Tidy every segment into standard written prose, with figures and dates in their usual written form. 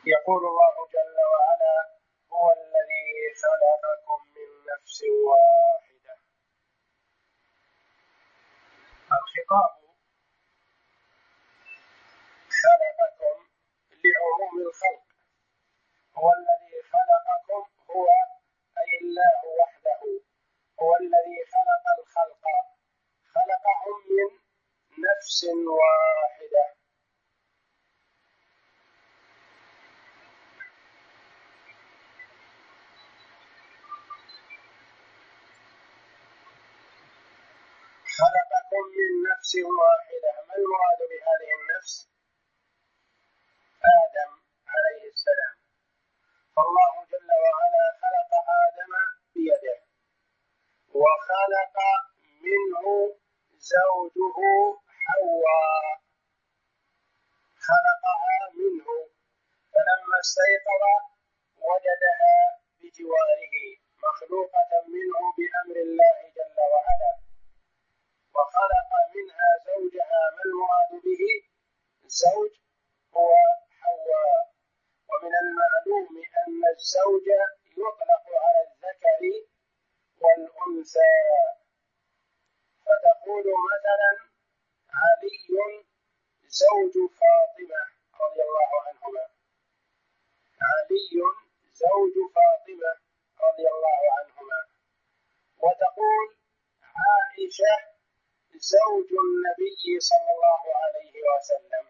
يقول الله جل وعلا: هو الذي خلقكم من نفس واحدة. الخطاب خلقكم لعموم الخلق. هو الذي خلقكم، هو أي الله وحده، هو الذي خلق الخلق، خلقهم من نفس واحدة. خلقكم من نفس واحدة. ما المراد بهذه النفس؟ آدم عليه السلام. فالله جل وعلا خلق آدم بيده، وخلق منه زوجه حواء، خلقها منه، فلما استيقظ وجدها بجواره مخلوقة منه بأمر الله جل وعلا، وخلق منها زوجها. ما المراد به الزوج؟ هو حواء. ومن المعلوم أن الزوج يطلق على الذكر والأنثى، فتقول مثلا علي زوج فاطمة رضي الله عنهما، علي زوج فاطمة رضي الله عنهما، وتقول عائشة زوج النبي صلى الله عليه وسلم.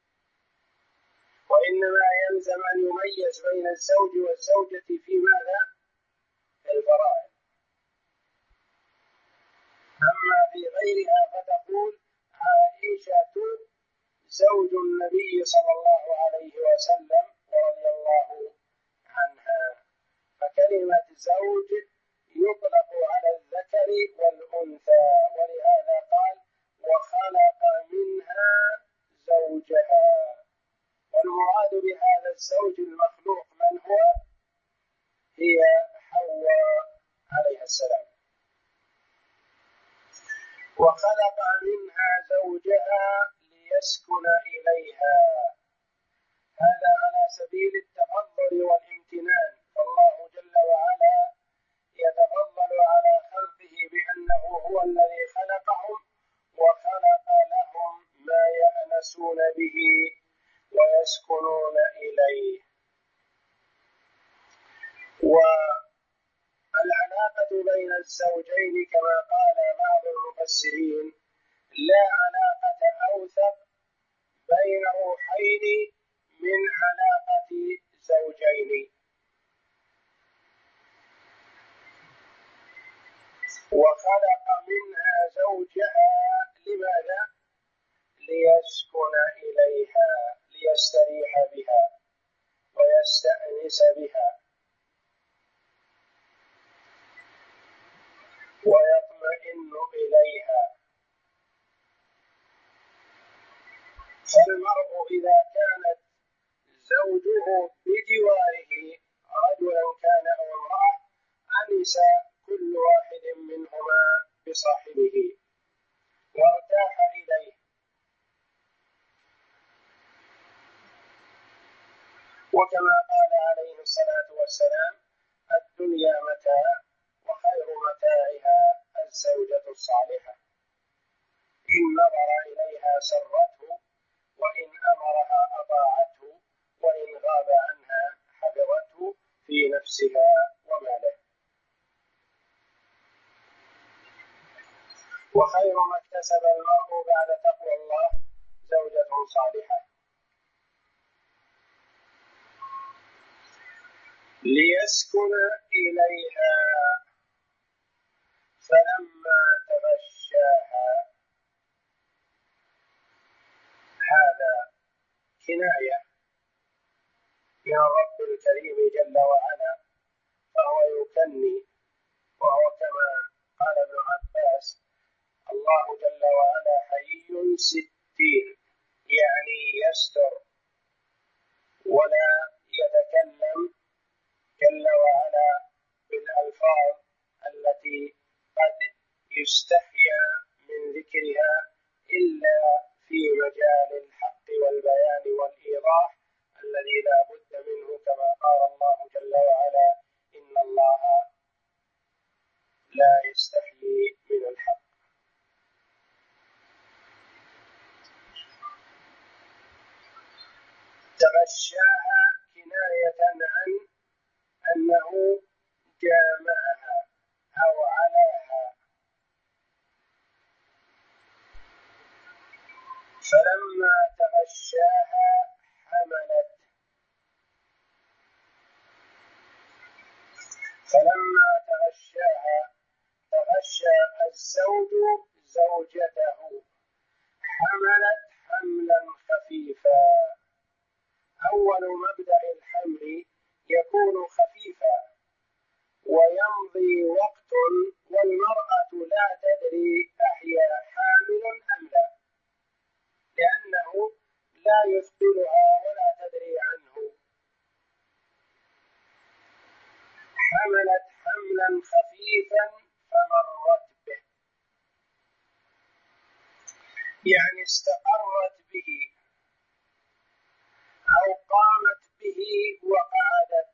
وإنما يلزم أن يميز بين الزوج والزوجة في ماذا؟ في الفرائض. أما في غيرها فتقول عائشة زوج النبي صلى الله عليه وسلم ورضي الله عنها. فكلمة زوج يطلق على الذكر والأنثى، ولهذا قال وخلق منها زوجها. والمراد بهذا الزوج المخلوق من هو؟ هي حواء عليها السلام. وخلق منها زوجها ليسكن إليها. هذا على سبيل التفضل والامتنان، فالله جل وعلا يتفضل على خلقه بأنه هو الذي خلقهم وخلق لهم ما يأنسون به ويسكنون إليه. والعلاقة بين الزوجين كما قال بعض المفسرين لا علاقة أوثق بين روحين من علاقة زوجين. وخلق منها زوجها لماذا؟ ليسكن إليها، ليستريح بها ويستأنس بها ويطمئن إليها. فالمرء إذا كانت زوجه بجواره رجلا كان أو امرأة أنس كل واحد منهما بصاحبه وارتاح إليه. وكما قال عليه الصلاة والسلام الدنيا متاع وخير متاعها الزوجة الصالحة، إن نظر إليها سرته وإن أمرها أطاعته وإن غاب عنها حفظته في نفسها وماله. وخير ما اكتسب المرء بعد تقوى الله زوجة صالحة. ليسكن إليها. فلما تغشاها، هذا كناية من الرب الكريم جل وعلا، فهو يكني، وهو كما قال ابن عباس الله جل وعلا حيي ستير، يعني يستر ولا يتكلم جل وعلا بالألفاظ التي قد يستحيا من ذكرها إلا في مجال الحق والبيان والإيضاح الذي لا بد منه، كما قال الله جل وعلا: إن الله لا يستحيي من الحق. تغشاها كناية عن أنه جامعها أو علاها. فلما تغشاها حملت. فلما تغشاها تغشى الزوج زوجته، حملت حملا خفيفا. أول مبدأ الحمل يكون خفيفا ويمضي وقت والمرأة لا تدري أهي حامل أم لا، لأنه لا يثقلها ولا تدري عنه. حملت حملا خفيفا فمرت به، يعني استقرت به أو قامت به وقعدت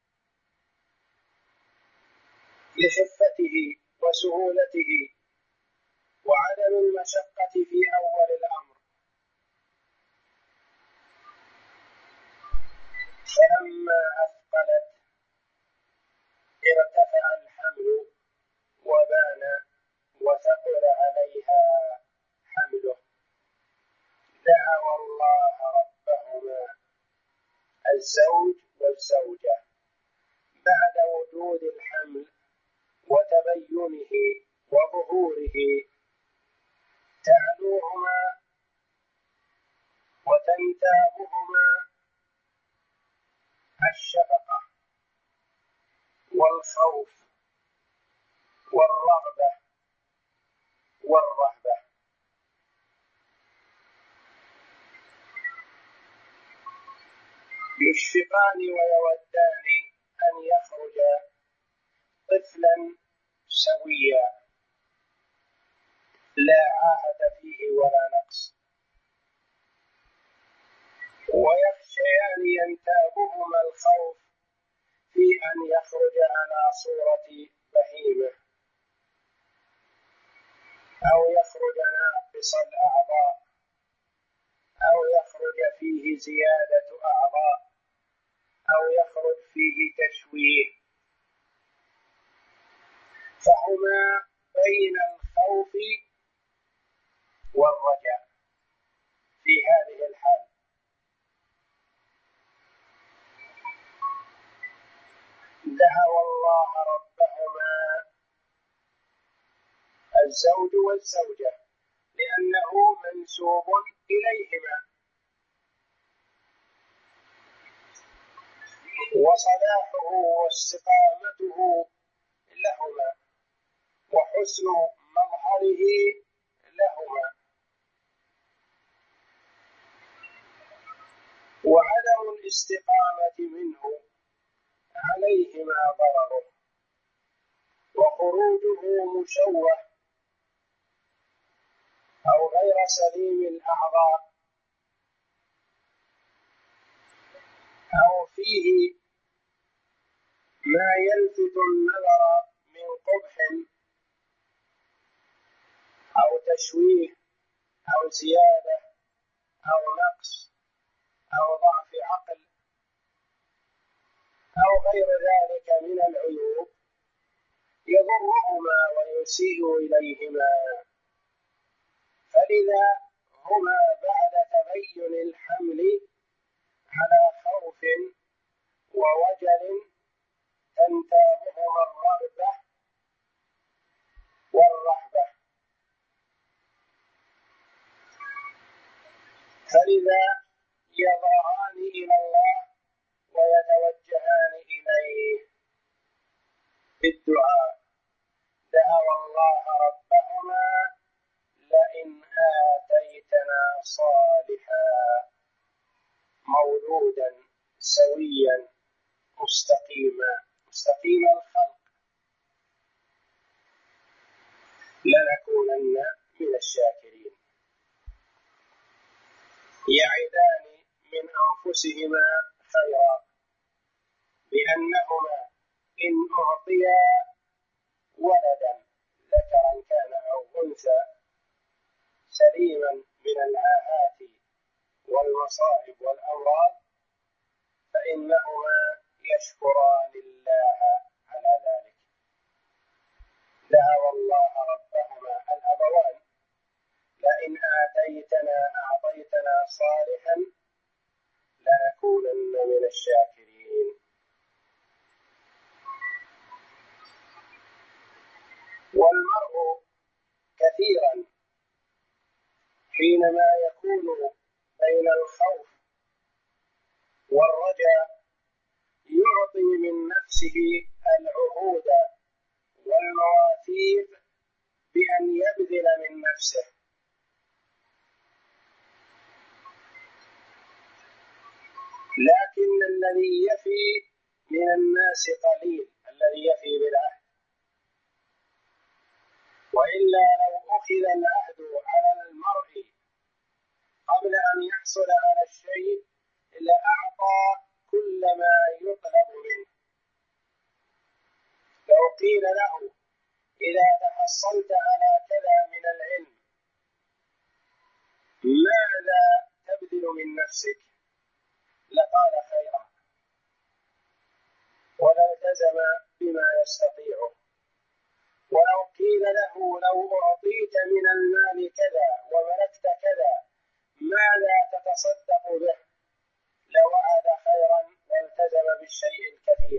لخفته وسهولته وعدم المشقة في أول الأمر. فلما أثقلت ارتفع الحمل وبان وثقل عليها حمله، دعوا الله ربهما الزوج والزوجة بعد وجود الحمل وتبينه وظهوره، تعلوهما وتنتابهما الشفقة والخوف والرغبة والرهبة. يشفقان ويودان أن يخرج طفلا سويا لا عاهة فيه ولا نقص، ويخشيان ينتابهما الخوف في أن يخرج على صورة بهيمة أو يخرج ناقص الأعضاء أو يخرج فيه زيادة أعضاء أو يخرج فيه تشويه، فهما بين الخوف والرجاء في هذه الحال. دعوا الله ربهما الزوج والزوجة لأنه منسوب إليهما، وصلاحه واستقامته لهما وحسن مظهره لهما، وعدم الاستقامة منه عليهما ضرره، وخروجه مشوه أو غير سليم الأعضاء أو فيه ما يلفت النظر من قبح أو تشويه أو زيادة أو نقص أو ضعف عقل أو غير ذلك من العيوب يضرهما ويسيء إليهما. فلذا هما بعد تبين الحمل على خوف ووجل تنتابهما الرغبة والرهبة، فلذا يضرعان إلى الله ويتوجهان إليه بالدعاء. دعوا الله ربهما لئن آتيتنا صالحا مولودا سويا مستقيم الخلق لنكونن من الشاكرين. يعدان من أنفسهما خيرا، بأنهما إن أعطيا ولدا ذكرا كان أو أنثى سليما من العاهات والمصائب والأمراض فإنهما يشكران الله على ذلك. دعوا الله ربهما الأبوان لئن أعطيتنا صالحا لنكونن من الشاكرين. والمرء كثيرا حينما يكون بين الخوف والرجاء يعطي من نفسه العهود والمواثيق بأن يبذل من نفسه، لكن الذي يفي من الناس قليل، الذي يفي بالعهد. وإلا لو أخذ العهد على المرء قبل أن يحصل على الشيء لأعطى كل ما يطلب منه. لو قيل له إذا تحصلت على كذا من العلم ماذا تبذل من نفسك لقال خيرا ولالتزم بما يستطيعه. ولو قيل له لو أعطيت من المال كذا وملكت كذا ماذا تتصدق به لوعد خيرا والتزم بالشيء الكثير.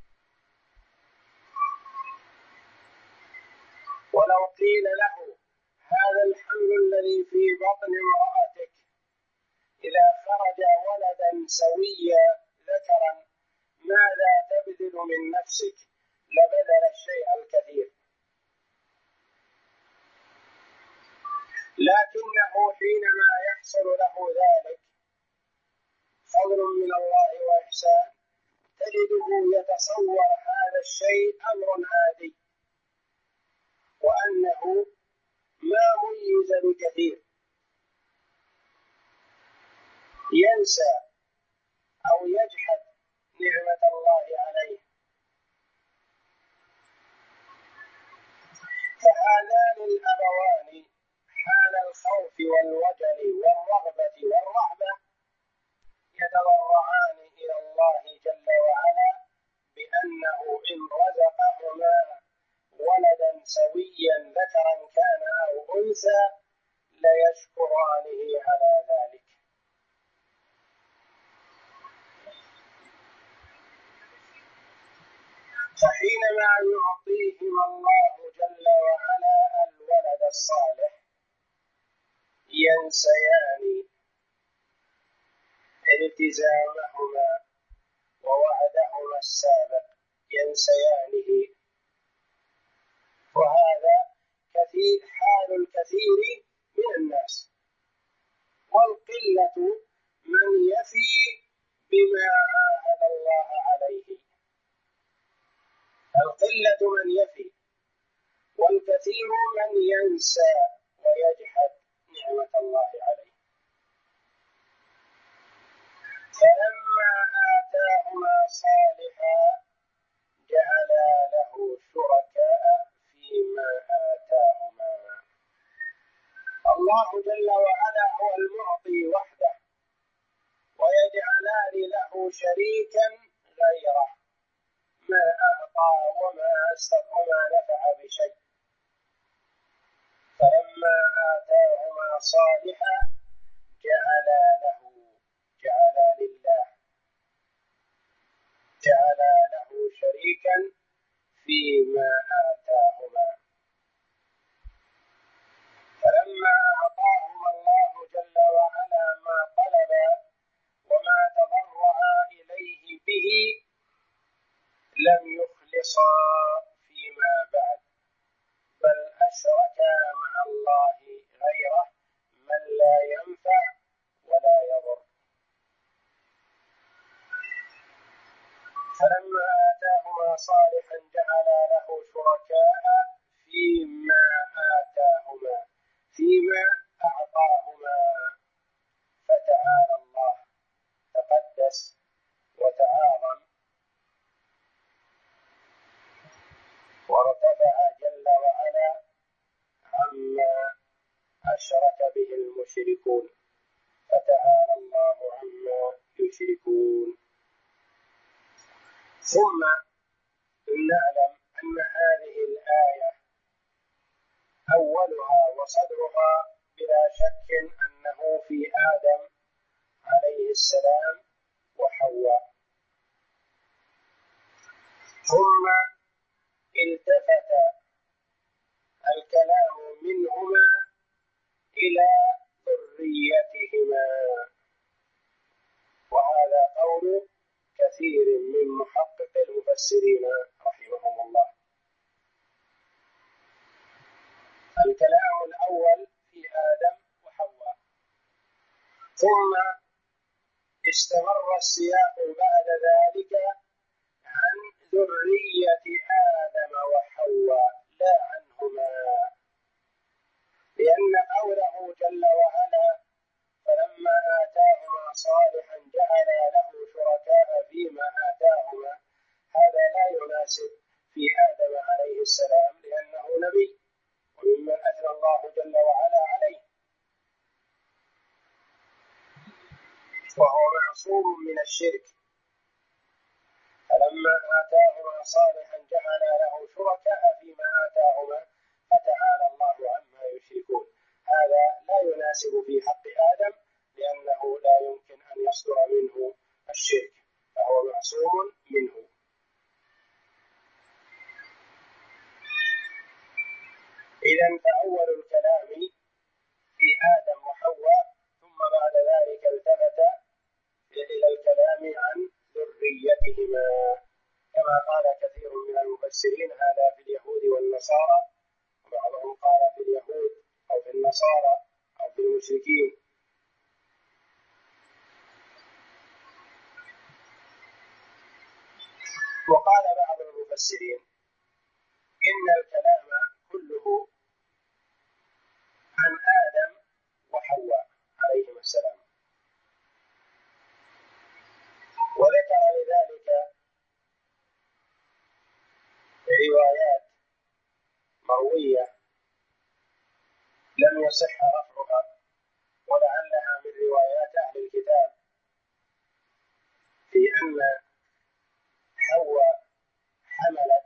ولو قيل له هذا الحمل الذي في بطن امرأتك إذا خرج ولدا سويا ذكرا ماذا تبذل من نفسك لبذل الشيء الكثير. لكنه حينما يحصل له ذلك فضل من الله وإحسان تجده يتصور هذا الشيء أمر عادي وأنه ما ميز بكثير، ينسى أو يجحد نعمة الله عليه. فهذان الأبوان حال الخوف والوجل والرغبة والرهبة يتضرعان إلى الله جل وعلا بأنه إن رزقهما ولدا سويا ذكرا كان أو أنثى ليشكرانه على ذلك. فحينما يعطيهما الله جل وعلا الولد الصالح ينسيان التزامهما ووعدهما السابق، ينسيانه. وهذا حال الكثير من الناس، والقلة من يفي بما عاهد الله عليه. القلة من يفي والكثير من ينسى ويجحد نعمة الله عليه. فلما آتاهما صالحا جعلا له شركاء فيما آتاهما. الله جل وعلا هو المعطي وحده ويجعلان له شريكا غيره ما أعطى وما نفع بشيء. فلما آتاهما صالحا جعلا له شريكا فيما آتاهما. فلما أعطاهما الله جل وعلا ما طلبا وما تضرعا إليه به لم يخلصا فيما بعد، بل أشركا مع الله غيره من لا ينفع ولا يضر. فلما آتاهما صالحا جعلا له شركاء فيما أعطاهما. فتعالى الله تقدس وتعاظم وارتفع جل وعلا عما أشرك به المشركون، فتعالى الله عما يشركون. ثم نعلم أن هذه الآية أولها وصدرها بلا شك أنه في آدم عليه السلام وحواء، ثم التفت الكلام منهما إلى ذريتهما، وهذا قول كثير من محقق المفسرين رحمهم الله. الكلام الأول في آدم وحواء، ثم استمر السياق بعد ذلك عن ذرية آدم وحواء لا عنهما، لأن قوله جل وعلا فلما آتاهما صالحا جعلا له شركاء فيما آتاهما، هذا لا يناسب في آدم عليه السلام لأنه نبي وممن أثنى الله جل وعلا عليه، وهو معصوم من الشرك. فلما آتاهما صالحا جعل له شركاء فيما آتاهما فتعالى الله عما يشركون، هذا لا يناسب في حق آدم لأنه لا يمكن أن يصدر منه الشرك، فهو معصوم منه. إذن فأول الكلام في آدم وحواء، ثم بعد ذلك التفت إلى الكلام عن ذريتهما، كما قال كثير من المفسرين هذا في اليهود والنصارى، وبعضهم قال في اليهود أو في النصارى أو في المشركين. وقال بعض المفسرين إن الكلام كله عن آدم وحواء عليهما السلام، وذكر لذلك روايات مروية لم يصح رفعها، ولعلها من روايات أهل الكتاب، في أن حواء حملت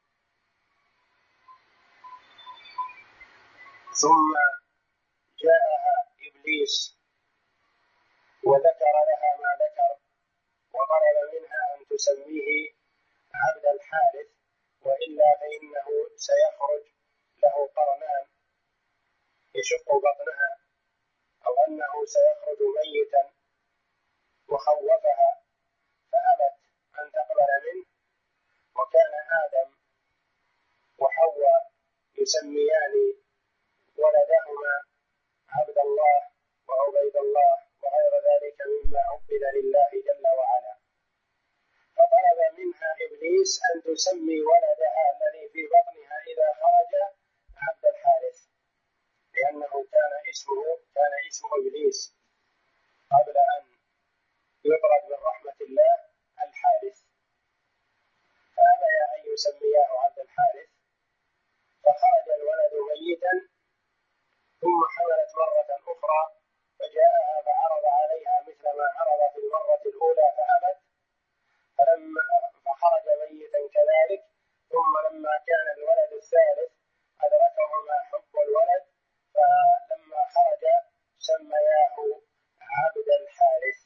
ثم جاءها إبليس وذكر لها ما ذكر، وطلب منها أن تسميه عبد الحارث، وإلا فإنه سيخرج له قرنان يشق بطنها، أو أنه سيخرج ميتا، وخوفها فأبت أن تقبل منه. وكان آدم وحواء يسميان ولدهما عبد الله وعبيد الله وغير ذلك مما عبد لله جل وعلا، فطلب منها إبليس أن تسمي ولدها الذي في بطنها إذا خرج عبد الحارث، لأنه كان اسم إبليس قبل أن يطرد من رحمة الله الحارث، فأبى أن يسمياه عبد الحارث، فخرج الولد ميتا. ثم حملت مرة أخرى فجاءها فعرض عليها مثل ما عرض في المرة الأولى فأبت، فخرج ميتا كذلك. ثم لما كان الولد الثالث أدركهما حب الولد، فلما خرج سمياه عبد الحارث،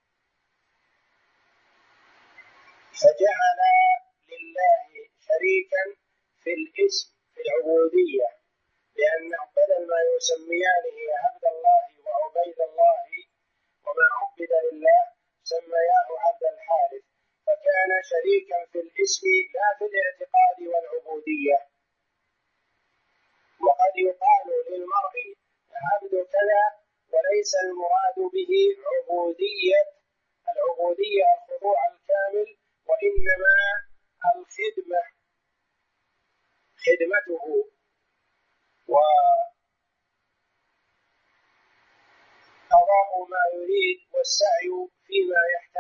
فجعل لله شريكا في الاسم في العبودية، لأنه بدل ما يسميانه عبد الله وعبيد الله وما عبد لله سمياه عبد الحارث، فكان شريكا في الاسم لا في الاعتقاد والعبودية. وقد يقال للمرء عبد كذا وليس المراد به العبودية الخضوع الكامل، وإنما خدمته وقضاء ما يريد والسعي فيما يحتاج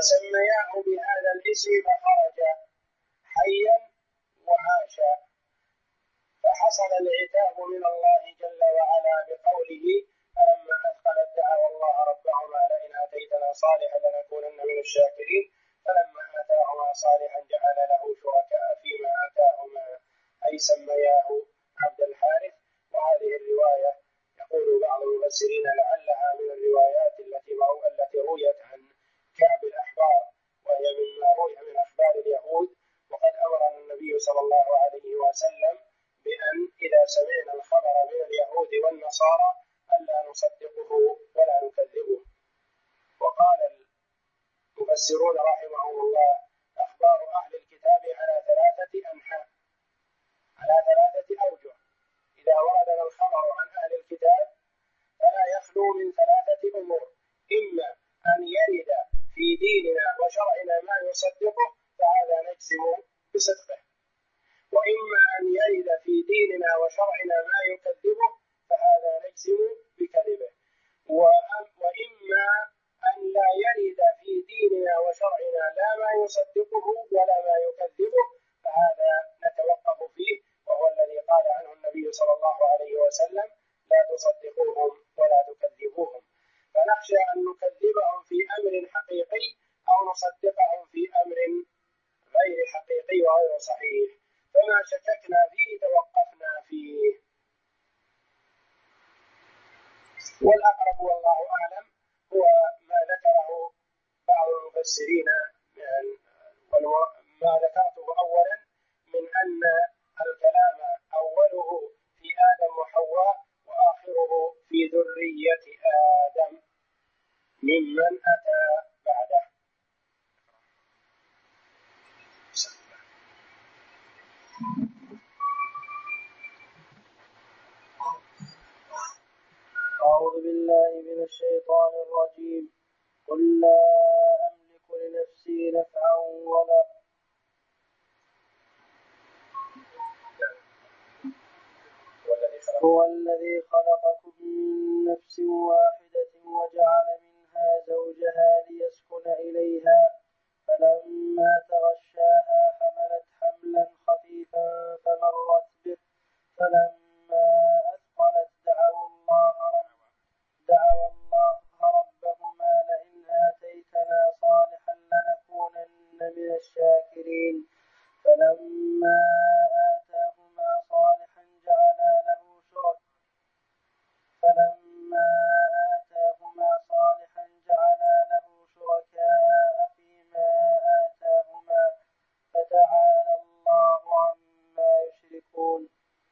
فسمياه بهذا الاسم فخرج حيا وعاشا، فحصل العتاب من الله جل وعلا بقوله فلما أثقلت دعوا الله ربهما لئن آتيتنا صالحا لنكونن من الشاكرين، فلما آتاهما صالحا جعل له شركاء فيما آتاهما، أي سمياه عبد الحارث. وهذه الرواية يقول بعض المفسرين لعلها من الروايات التي رويت عن كعب الأحبار، وهي مما روي من أخبار اليهود. وقد أمرنا النبي صلى الله عليه وسلم بأن إذا سمعنا الخبر من اليهود والنصارى ألا نصدقه ولا نكذبه. وقال المفسرون رحمهم الله أخبار أهل الكتاب على 3 أنحاء، على 3 أوجه. إذا وردنا الخبر عن أهل الكتاب فلا يخلو من 3 أمور: إما أن يرد في ديننا وشرعنا ما يصدقه فهذا نجزم بصدقه، وإما أن يرد في ديننا وشرعنا ما يكذبه فهذا نجزم بكذبه، وإما أن لا يرد في ديننا وشرعنا لا ما يصدقه ولا ما يكذبه فهذا نتوقف فيه، وهو الذي قال عنه النبي صلى الله عليه وسلم لا تصدقوهم ولا تكذبوهم. فنخشى أن نكذبهم في أمر حقيقي أو نصدقهم في أمر غير حقيقي وغير صحيح، فما شككنا فيه توقفنا فيه. والأقرب والله أعلم هو ما ذكره بعض المفسرين ما ذكرته أولا من أن الكلام أوله في آدم وحواء وآخره في ذرية آدم ممن أتى بعده. أعوذ بالله من الشيطان الرجيم. قل لا أملك لنفسي نفعا ولا هو الذي خلقكم من نفس واحدة وجعل منها زوجها ليسكن إليها، فلما تغشاها حملت حملا خفيفا فمرت به، فلما أثقلت دعوا الله ربهما لئن آتيتنا صالحا لنكونن من الشاكرين، فلما آتاهما صالحا جعلا له شركاء فيما آتاهما، فتعالى الله عما يشركون.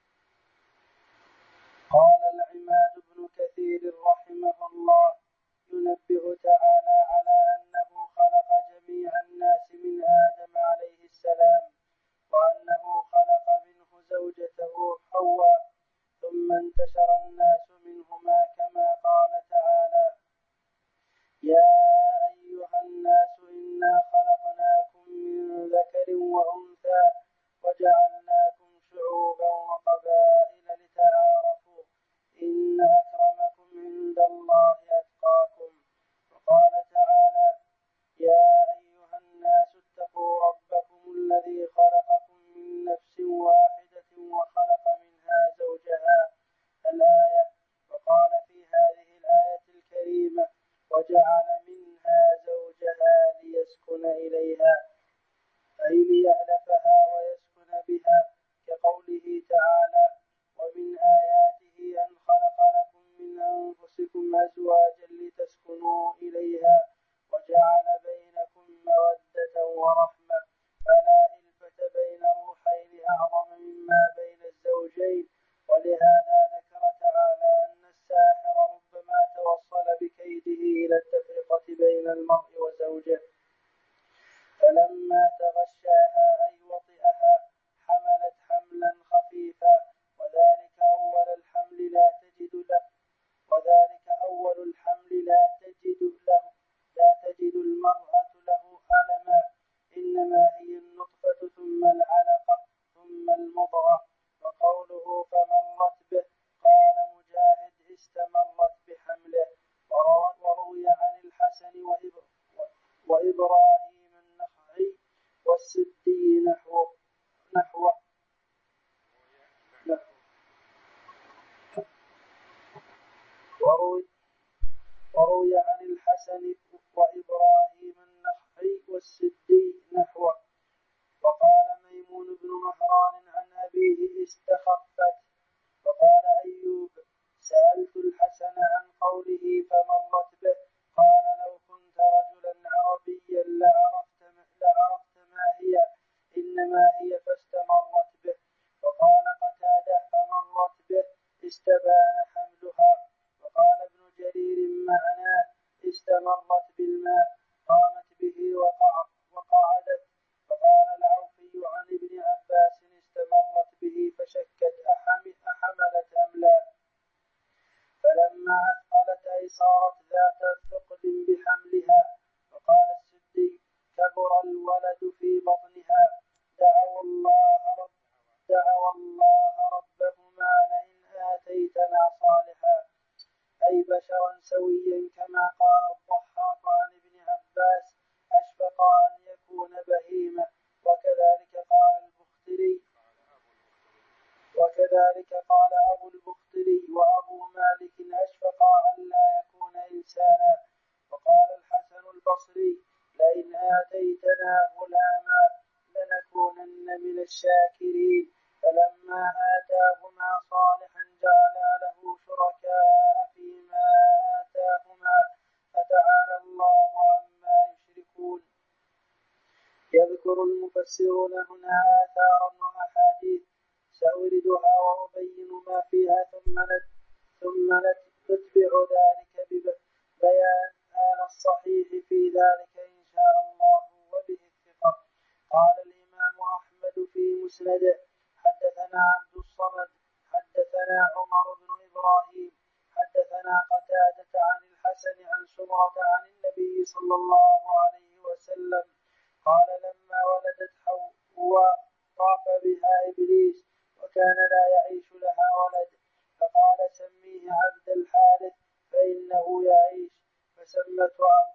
قال العماد بن كثير رحمه الله ينبه تعالى على أنه خلق جميع الناس من آدم عليه السلام، وأنه خلق منه زوجته حواء، ثم انتشر الناس منهما كما قال تعالى: يا أيها الناس إنا خلقناكم من ذكر وأنثى وجعلناكم شعوبا وقبائل لتعارفوا إن أكرمكم عند الله أتقاكم. وقال تعالى: يا أيها الناس اتقوا ربكم الذي خلقكم من نفس واحدة وخلق منها زوجها، الآية. وقال في هذه الآية الكريمة: وجعل منها زوجها ليسكن إليها، أي ليألفها ويسكن بها، كقوله تعالى: ومن آياته أن خلق لكم من أنفسكم أزواجا لتسكنوا إليها وجعل بينكم مودة ورحمة، فلا ألفة بين روحين أعظم مما بين الزوجين. ولهذا ذكر تعالى أن الساحر ربما توصل بكيده إلى التفرقة بين المرء وزوجه. فلما تغشاها أي وطئها حملت حملا خفيفا، وذلك أول الحمل لا تجد المرأة له ألما، إنما هي النطفة ثم العلقة ثم المضغة. وقوله فمرت به، قال مجاهد استمرت بحمله. وروي عن الحسن وإبراهيم فبان حملها. وقال ابن جرير معناه استمرت بالماء قامت به وقعدت. وقال العوفي عن ابن عباس استمرت به فشكت أحملت أم لا، فلما أثقلت أي صارت ذات ثقل بحملها. وقال السدي كبر الولد في بطنها. دعوا الله ربهما لئن آتيتنا صالحا، أي بشرا سويا كما قال الضحاك عن ابن عباس أشفق أن يكون بهيمة. وكذلك قال أبو البختري وأبو مالك أشفق أن لا يكون إنسانا. وقال الحسن البصري لئن آتيتنا غلاما لنكونن من الشاكرين. فلما آتاهما صالحا جعلا له شركاء فيما آتاهما فتعالى الله عما يشركون. يذكر المفسرون هنا آثارا وأحاديث سأوردها وأبين ما فيها ثم نتبع ذلك ببيان الصحيح في ذلك إن شاء الله وبه الثقة. قال الإمام أحمد في مسنده حدثنا عبد الصمد حدثنا عمر بن إبراهيم حدثنا قتادة عن الحسن عن سمرة عن النبي صلى الله عليه وسلم قال لما ولدت حواء طاف بها إبليس وكان لا يعيش لها ولد، فقال سميه عبد الحارث فإنه يعيش، فسمته عبد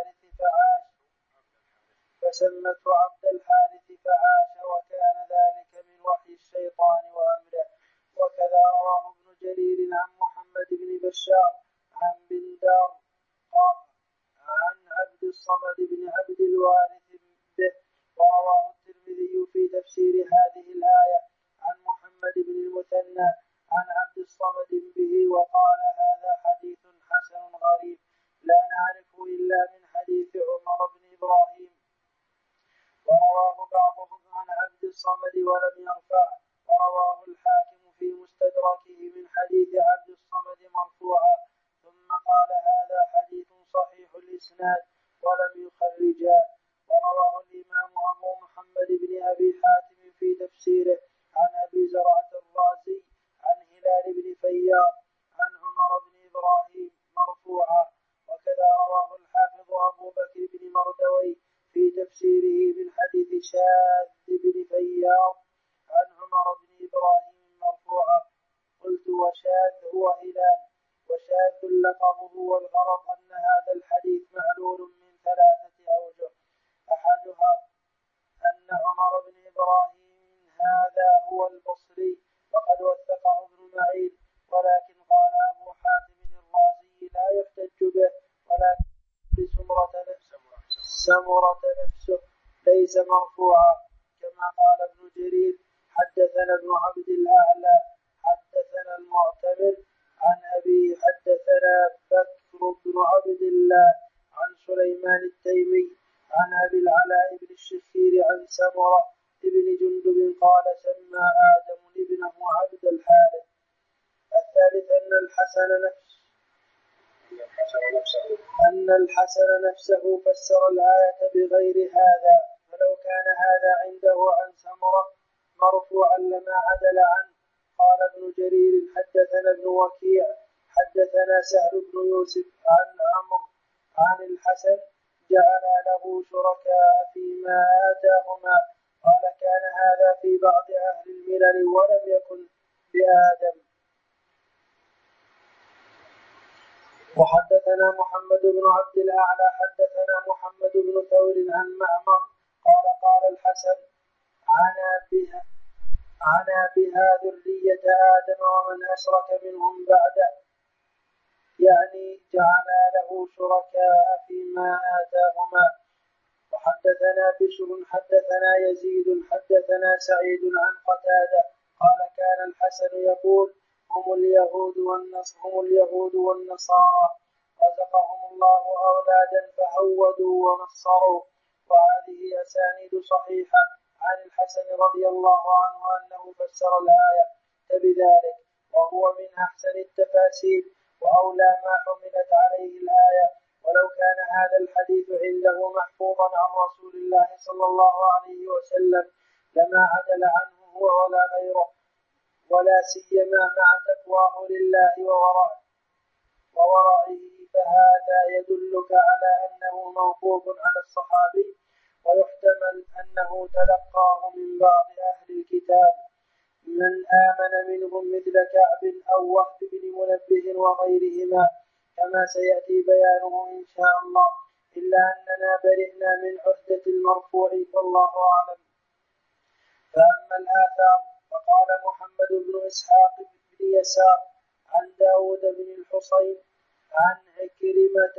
الحارث فعاش وكان ذلك من وحي الشيطان وأمره. وكذا رواه ابن جرير عن محمد بن بشار عن بندار عن عبد الصمد بن عبد الوارث به. ورواه الترمذي في تفسير هذه الآية عن محمد بن المثنى عن عبد الصمد به وقال هذا حديث حسن غريب لا نعرفه إلا من حديث عمر بن إبراهيم. ورواه بعضهم عن عبد الصمد ولم يرفعه. ورواه الحاكم في مستدركه من حديث عبد الصمد مرفوعا ثم قال هذا حديث صحيح الإسناد ولم يخرجاه. ورواه الإمام أبو محمد بن أبي حاتم في تفسيره عن أبي زرعة الرازي عن هلال بن فياض عن عمر بن إبراهيم مرفوعا. وكذا رواه الحافظ أبو بكر بن مردوي في تفسيره من حديث شاذ بن فياض عن عمر بن إبراهيم مرفوعا. قلت وشاذ هو هلال وشاذ لقبه. والغرض أن هذا الحديث معلول من 3 أوجه. أحدها أن عمر بن إبراهيم هذا هو البصري وقد وثقه ابن معين، ولكن قال أبو حاتم الرازي لا يحتج به، ولكن سمرة نفسه ليس مرفوعا. كما قال ابن جرير حدثنا ابن عبد الأعلى حدثنا المعتمر عن أبي حدثنا بكر بن عبد الله عن سليمان التيمي عن أبي العلاء بن الشخير عن سمرة بن جندب قال سمى آدم ابنه عبد الحارث. الثالث أن الحسن نفسه فسر الآية بغير هذا، فلو كان هذا عنده عن سمرة مرفوعا لما عدل عنه. قال ابن جرير حدثنا ابن وكيع حدثنا سهل بن يوسف عن عمرو عن الحسن جعل له شركاء فيما آتاهما. قال كان هذا في بعض أهل الملل ولم يكن بآدم. وحدثنا محمد بن عبد الأعلى حدثنا محمد بن ثور عن معمر قال الحسن عنا بها ذرية آدم ومن أشرك منهم بعده، يعني جعل له شركاء فيما آتاهما. وحدثنا بشر حدثنا يزيد حدثنا سعيد عن قتادة قال كان الحسن يقول هم اليهود والنصارى رزقهم الله أولادا فهودوا ونصروا. وهذه أسانيد صحيحة عن الحسن رضي الله عنه أنه فسر الآية بذلك. وهو من أحسن التفاسير وأولى ما حملت عليه الآية. ولو كان هذا الحديث عنده محفوظا عن رسول الله صلى الله عليه وسلم لما عدل عنه هو ولا غيره، ولا سيما مع تقواه لله وورعه، فهذا يدلك على أنه موقوف على الصحابي، ويحتمل أنه تلقاه من بعض أهل الكتاب من آمن منهم مثل كعب أو وهب بن منبه وغيرهما، كما سيأتي بيانه إن شاء الله، إلا أننا برئنا من عهدة المرفوع والله أعلم. فأما الآثار فقال محمد بن إسحاق بن يسار عن داود بن الحصين عن عكرمة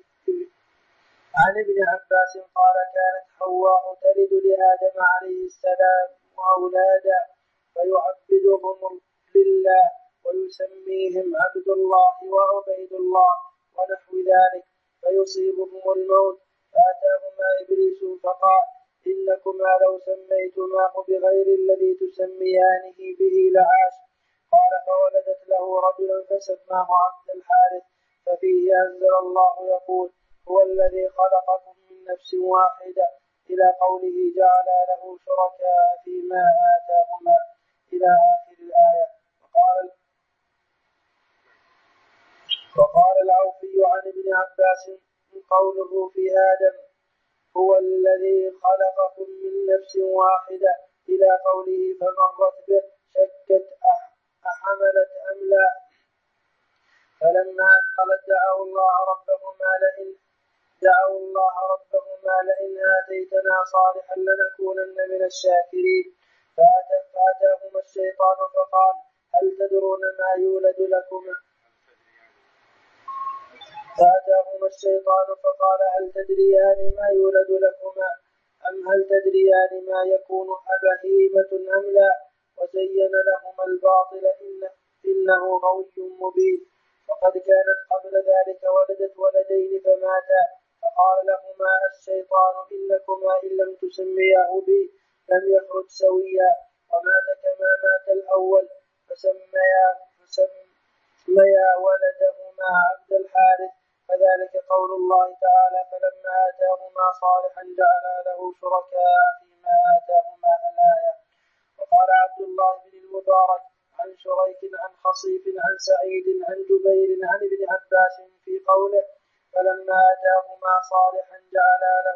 عن ابن عباس قال كانت حواء تلد لآدم عليه السلام وأولادا فيعبدهم لله ويسميهم عبد الله وعبيد الله ونحو ذلك، فيصيبهم الموت فأتاهما إبليس فقال إنكما لو سميتماه بغير الذي تسميانه به لعاش. قال فولدت له رجلا فسماه عبد الحارث، ففيه أنزل الله يقول هو الذي خلقكم من نفس واحدة إلى قوله جعل له شركاء فيما آتاهما إلى آخر الآية. وقال العوفي عن ابن عباس قوله في آدم هو الذي خلقكم من نفس واحدة إلى قوله فمرت به شكت أحملت أم لا، فلما أثقلت دعوا الله ربهما لئن آتيتنا صالحا لنكونن من الشاكرين. فأتاهما الشيطان فقال هل تدرون ما يولد لكما فأتاهما الشيطان فقال هل تدريان ما يولد لكما أم هل تدريان ما يكون أبهيمة أم لا، وزين لهما الباطل إنه غوي مبين. وقد كانت قبل ذلك ولدت ولدين فماتا، فقال لهما الشيطان إنكما إن لم تسمياه بي لم يخرج سويا، ومات كما مات الأول، فسميا ولدهما عبد الحارث، فذلك قول الله تعالى فلما آتاهما صالحا جعل له شركاء فيما آتاهما الآية. وقال عبد الله بن المبارك عن شريك عن خصيف عن سعيد عن جبير عن ابن عباس في قوله فلما آتاهما صالحا جعل له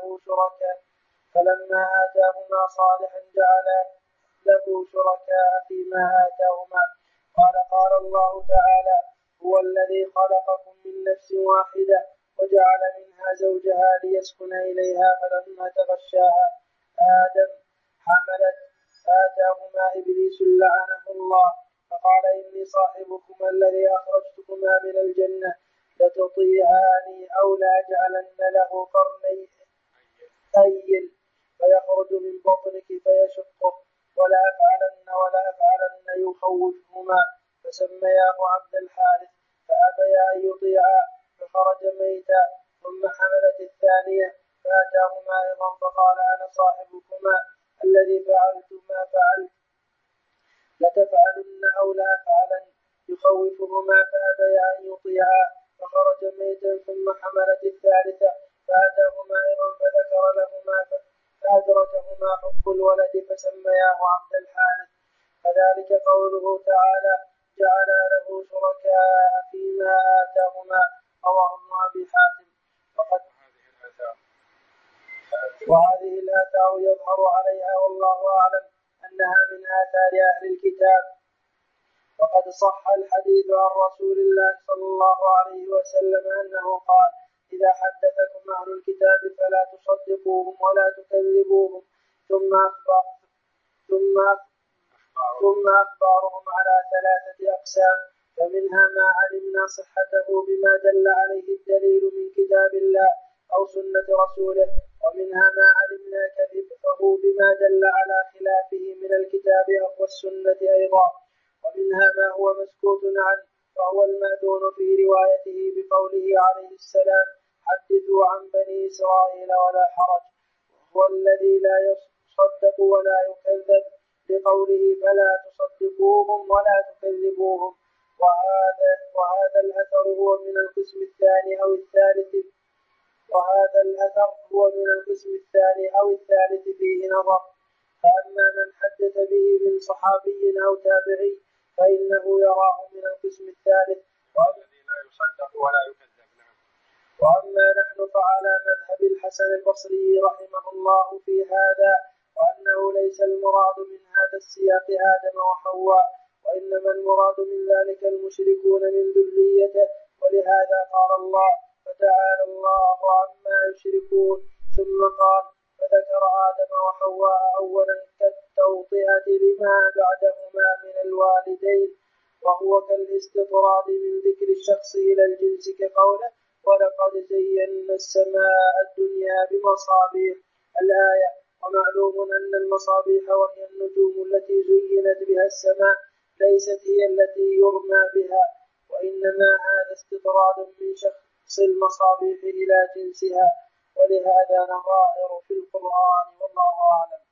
شركاء فيما آتاهما. قال الله تعالى هو الذي خلقكم من نفس واحدة وجعل منها زوجها ليسكن إليها، فلما تغشاها آدم حملت آتاهما إبليس لعنه الله فقال إني صاحبكما الذي أخرجتكما من الجنة لتطيعاني أو لأجعلن له قرنين أيل فيخرج من بطنك فيشقه ولا أفعلن يخوفهما، فسمياه عبد الحارث فأبيا أن يطيعا فخرج ميتا. ثم حملت الثانية فأتاهما أيضا فقال أنا صاحبكما الذي فعلت ما فعلت لتفعلن أو لا أفعلن يخوفهما فأبيا أن يطيعا فخرج ميتا. ثم حملت الثالثة فأتاهما أيضا فذكر لهما فأدركهما حب الولد فسمياه عبد الحارث، فذلك قوله تعالى جعل له شركاء فيما آتاهما. رواه ابن أبي حاتم. وهذه الآثار يظهر عليها والله أعلم أنها من آثار أهل الكتاب. وقد صح الحديث عن رسول الله صلى الله عليه وسلم أنه قال إذا حدثكم أهل الكتاب فلا تصدقوهم ولا تكذبوهم، ثم أخبارهم على ثلاثة أقسام، فمنها ما علمنا صحته بما دل عليه الدليل من كتاب الله أو سنة رسوله، ومنها ما علمنا كذبه بما دل على خلافه من الكتاب والسنة أيضا، ومنها ما هو مسكوت عنه فهو المأذون في روايته بقوله عليه السلام حدثوا عن بني إسرائيل ولا حرج، وهو الذي لا يصدق ولا يكذب لقوله فلا تصدقوهم ولا تكذبوهم، وهذا الأثر هو من القسم الثاني أو الثالث فيه نظر. فأما من حدث به من صحابي أو تابعي فإنه يراه من القسم الثالث الذي لا يصدق ولا يكذب. وأما نحن فعلى مذهب الحسن البصري رحمه الله في هذا، وأنه ليس المراد من هذا السياق آدم وحواء، وإنما المراد من ذلك المشركون من ذريته. ولهذا قال الله: فتعالى الله عما يشركون. ثم قال: فذكر آدم وحواء أولا كالتوطئة لما بعدهما من الوالدين، وهو كالاستطراد من ذكر الشخص إلى الجنس كقوله: ولقد زينا السماء الدنيا بمصابيح الآية. ومعلوم أن المصابيح وهي النجوم التي زينت بها السماء ليست هي التي يرمى بها، وإنما هذا استطراد من شخص المصابيح إلى جنسها، ولهذا نظائر في القرآن، والله أعلم.